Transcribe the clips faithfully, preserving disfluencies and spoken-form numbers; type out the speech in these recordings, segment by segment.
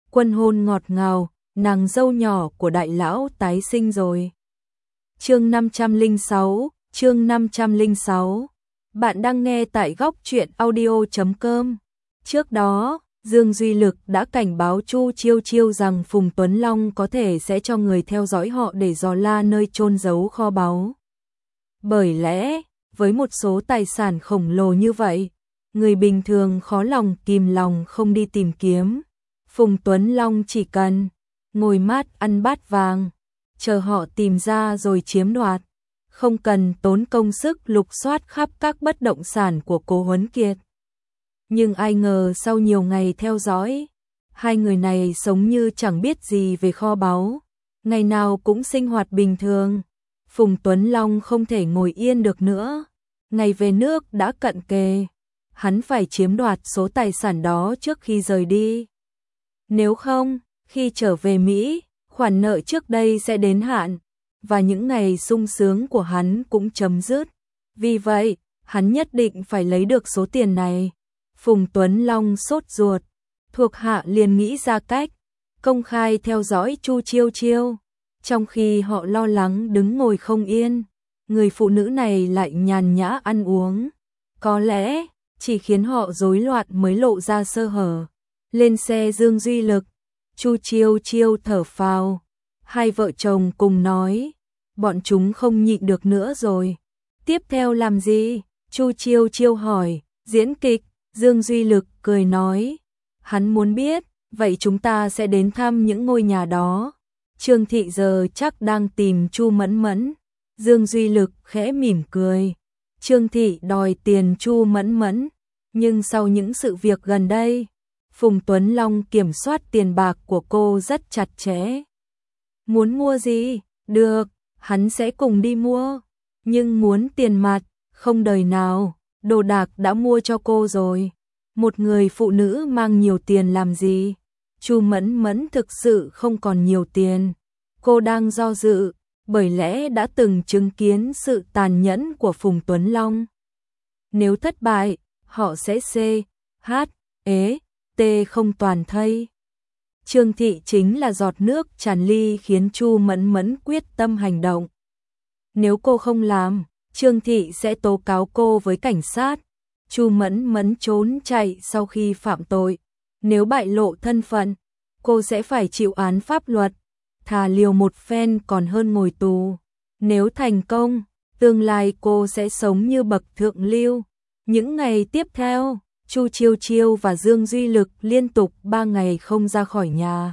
Quân hôn ngọt ngào, nàng dâu nhỏ của đại lão tái sinh rồi. Chương năm trăm lẻ sáu, chương năm trăm lẻ sáu. Bạn đang nghe tại góc truyện audio chấm com. Trước đó, Dương Duy Lực đã cảnh báo Chu Chiêu Chiêu rằng Phùng Tuấn Long có thể sẽ cho người theo dõi họ để dò la nơi chôn giấu kho báu. Bởi lẽ, với một số tài sản khổng lồ như vậy, người bình thường khó lòng kìm lòng không đi tìm kiếm. Phùng Tuấn Long chỉ cần ngồi mát ăn bát vàng, chờ họ tìm ra rồi chiếm đoạt, không cần tốn công sức lục soát khắp các bất động sản của Cố Huấn Kiệt. Nhưng ai ngờ sau nhiều ngày theo dõi, hai người này sống như chẳng biết gì về kho báu, ngày nào cũng sinh hoạt bình thường. Phùng Tuấn Long không thể ngồi yên được nữa, ngày về nước đã cận kề, hắn phải chiếm đoạt số tài sản đó trước khi rời đi. Nếu không, khi trở về Mỹ, khoản nợ trước đây sẽ đến hạn, và những ngày sung sướng của hắn cũng chấm dứt. Vì vậy, hắn nhất định phải lấy được số tiền này. Phùng Tuấn Long sốt ruột, thuộc hạ liền nghĩ ra cách công khai theo dõi Chu Chiêu Chiêu, trong khi họ lo lắng đứng ngồi không yên, người phụ nữ này lại nhàn nhã ăn uống, có lẽ chỉ khiến họ rối loạn mới lộ ra sơ hở. Lên xe Dương Duy Lực, Chu Chiêu Chiêu thở phào, hai vợ chồng cùng nói, bọn chúng không nhịn được nữa rồi. Tiếp theo làm gì? Chu Chiêu Chiêu hỏi. Diễn kịch. Dương Duy Lực cười nói, hắn muốn biết, vậy chúng ta sẽ đến thăm những ngôi nhà đó. Trương Thị giờ chắc đang tìm Chu Mẫn Mẫn. Dương Duy Lực khẽ mỉm cười. Trương Thị đòi tiền Chu Mẫn Mẫn, nhưng sau những sự việc gần đây, Phùng Tuấn Long kiểm soát tiền bạc của cô rất chặt chẽ. Muốn mua gì? Được, hắn sẽ cùng đi mua, nhưng muốn tiền mặt, không đời nào. Đồ đạc đã mua cho cô rồi. Một người phụ nữ mang nhiều tiền làm gì? Chu Mẫn Mẫn thực sự không còn nhiều tiền. Cô đang do dự, bởi lẽ đã từng chứng kiến sự tàn nhẫn của Phùng Tuấn Long. Nếu thất bại, họ sẽ C, H, ế, T không toàn thây. Trương Thị chính là giọt nước tràn ly khiến Chu Mẫn Mẫn quyết tâm hành động. Nếu cô không làm, Trương Thị sẽ tố cáo cô với cảnh sát. Chu Mẫn Mẫn trốn chạy sau khi phạm tội. Nếu bại lộ thân phận, cô sẽ phải chịu án pháp luật. Thà liều một phen còn hơn ngồi tù. Nếu thành công, tương lai cô sẽ sống như bậc thượng lưu. Những ngày tiếp theo, Chu Chiêu Chiêu và Dương Duy Lực liên tục ba ngày không ra khỏi nhà.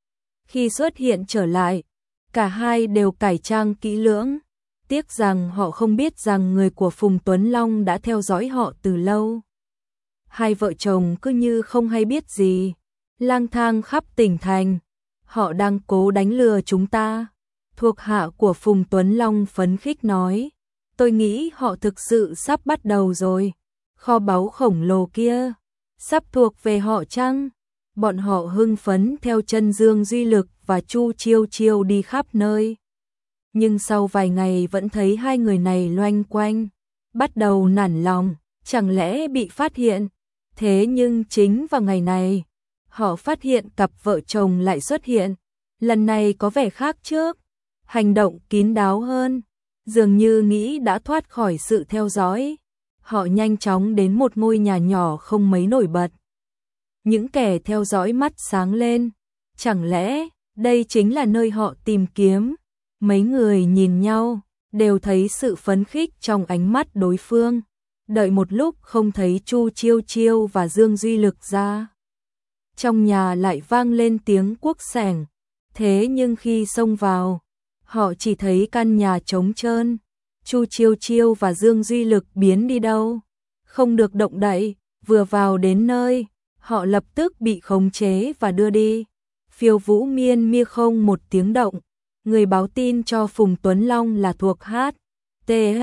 Khi xuất hiện trở lại, cả hai đều cải trang kỹ lưỡng. Tiếc rằng họ không biết rằng người của Phùng Tuấn Long đã theo dõi họ từ lâu. Hai vợ chồng cứ như không hay biết gì, lang thang khắp tỉnh thành. Họ đang cố đánh lừa chúng ta. Thuộc hạ của Phùng Tuấn Long phấn khích nói, tôi nghĩ họ thực sự sắp bắt đầu rồi. Kho báu khổng lồ kia, sắp thuộc về họ chăng? Bọn họ hưng phấn theo chân Dương Duy Lực và Chu Chiêu Chiêu đi khắp nơi. Nhưng sau vài ngày vẫn thấy hai người này loanh quanh, bắt đầu nản lòng, chẳng lẽ bị phát hiện. Thế nhưng chính vào ngày này, họ phát hiện cặp vợ chồng lại xuất hiện, lần này có vẻ khác trước, hành động kín đáo hơn, dường như nghĩ đã thoát khỏi sự theo dõi. Họ nhanh chóng đến một ngôi nhà nhỏ không mấy nổi bật. Những kẻ theo dõi mắt sáng lên, chẳng lẽ đây chính là nơi họ tìm kiếm? Mấy người nhìn nhau, đều thấy sự phấn khích trong ánh mắt đối phương. Đợi một lúc không thấy Chu Chiêu Chiêu và Dương Duy Lực ra, trong nhà lại vang lên tiếng cuốc sẻng. Thế nhưng khi xông vào, họ chỉ thấy căn nhà trống trơn. Chu Chiêu Chiêu và Dương Duy Lực biến đi đâu? Không được động đậy. Vừa vào đến nơi, họ lập tức bị khống chế và đưa đi. Phiêu Vũ miên mia không một tiếng động. Người báo tin cho Phùng Tuấn Long là thuộc H, T H,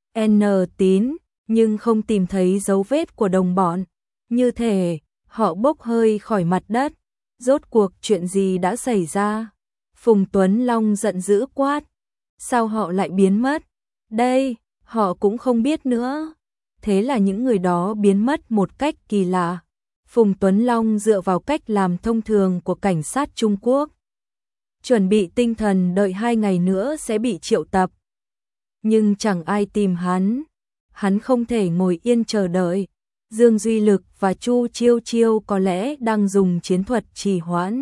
N tín, nhưng không tìm thấy dấu vết của đồng bọn. Như thể họ bốc hơi khỏi mặt đất. Rốt cuộc chuyện gì đã xảy ra? Phùng Tuấn Long giận dữ quát. Sao họ lại biến mất? Đây, họ cũng không biết nữa. Thế là những người đó biến mất một cách kỳ lạ. Phùng Tuấn Long dựa vào cách làm thông thường của cảnh sát Trung Quốc, chuẩn bị tinh thần đợi hai ngày nữa sẽ bị triệu tập. Nhưng chẳng ai tìm hắn, hắn không thể ngồi yên chờ đợi. Dương Duy Lực và Chu Chiêu Chiêu có lẽ đang dùng chiến thuật trì hoãn.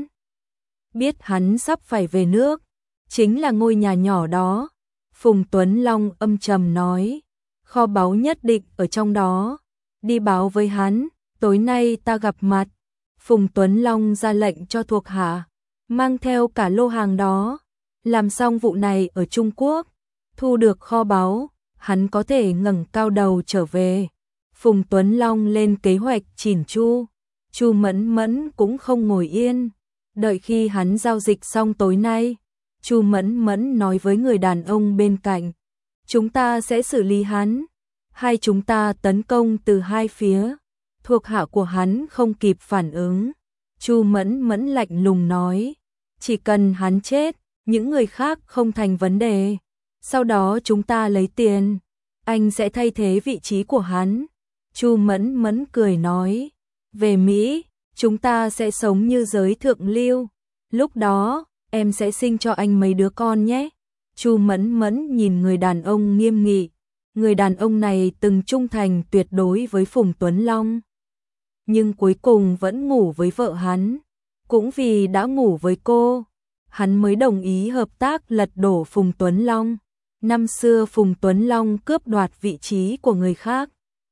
Biết hắn sắp phải về nước, chính là ngôi nhà nhỏ đó. Phùng Tuấn Long âm trầm nói, kho báu nhất định ở trong đó, đi báo với hắn, tối nay ta gặp mặt. Phùng Tuấn Long ra lệnh cho thuộc hạ, mang theo cả lô hàng đó, làm xong vụ này ở Trung Quốc, thu được kho báu, hắn có thể ngẩng cao đầu trở về. Phùng Tuấn Long lên kế hoạch chỉn chu, Chu Mẫn Mẫn cũng không ngồi yên, đợi khi hắn giao dịch xong tối nay, Chu Mẫn Mẫn nói với người đàn ông bên cạnh, chúng ta sẽ xử lý hắn, hai chúng ta tấn công từ hai phía. Thuộc hạ của hắn không kịp phản ứng, Chu Mẫn Mẫn lạnh lùng nói, chỉ cần hắn chết, những người khác không thành vấn đề, sau đó chúng ta lấy tiền, anh sẽ thay thế vị trí của hắn. Chu Mẫn Mẫn cười nói, về Mỹ, chúng ta sẽ sống như giới thượng lưu, lúc đó, em sẽ sinh cho anh mấy đứa con nhé. Chu Mẫn Mẫn nhìn người đàn ông nghiêm nghị, người đàn ông này từng trung thành tuyệt đối với Phùng Tuấn Long, nhưng cuối cùng vẫn ngủ với vợ hắn, cũng vì đã ngủ với cô, hắn mới đồng ý hợp tác lật đổ Phùng Tuấn Long. Năm xưa Phùng Tuấn Long cướp đoạt vị trí của người khác,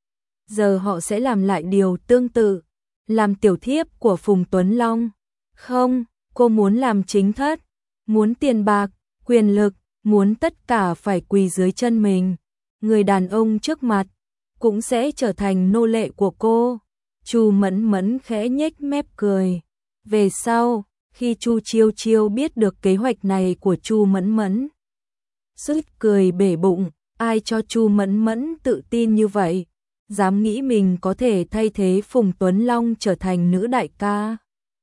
giờ họ sẽ làm lại điều tương tự, làm tiểu thiếp của Phùng Tuấn Long. Không, cô muốn làm chính thất, muốn tiền bạc, quyền lực, muốn tất cả phải quỳ dưới chân mình. Người đàn ông trước mặt cũng sẽ trở thành nô lệ của cô. Chu Mẫn Mẫn khẽ nhếch mép cười. Về sau, khi Chu Chiêu Chiêu biết được kế hoạch này của Chu Mẫn Mẫn, sứt cười bể bụng, ai cho Chu Mẫn Mẫn tự tin như vậy, dám nghĩ mình có thể thay thế Phùng Tuấn Long trở thành nữ đại ca.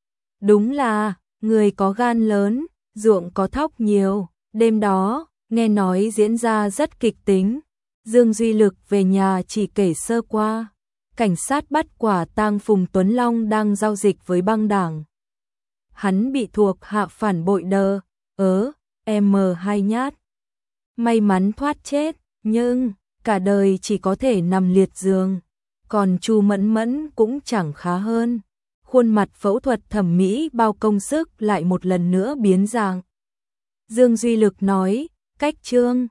Đúng là, người có gan lớn, ruộng có thóc nhiều. Đêm đó, nghe nói diễn ra rất kịch tính. Dương Duy Lực về nhà chỉ kể sơ qua. Cảnh sát bắt quả tang Phùng Tuấn Long đang giao dịch với băng đảng. Hắn bị thuộc hạ phản bội đờ, ớ, em hai nhát. May mắn thoát chết, nhưng cả đời chỉ có thể nằm liệt giường. Còn Chu Mẫn Mẫn cũng chẳng khá hơn. Khuôn mặt phẫu thuật thẩm mỹ bao công sức lại một lần nữa biến dạng. Dương Duy Lực nói, cách trương,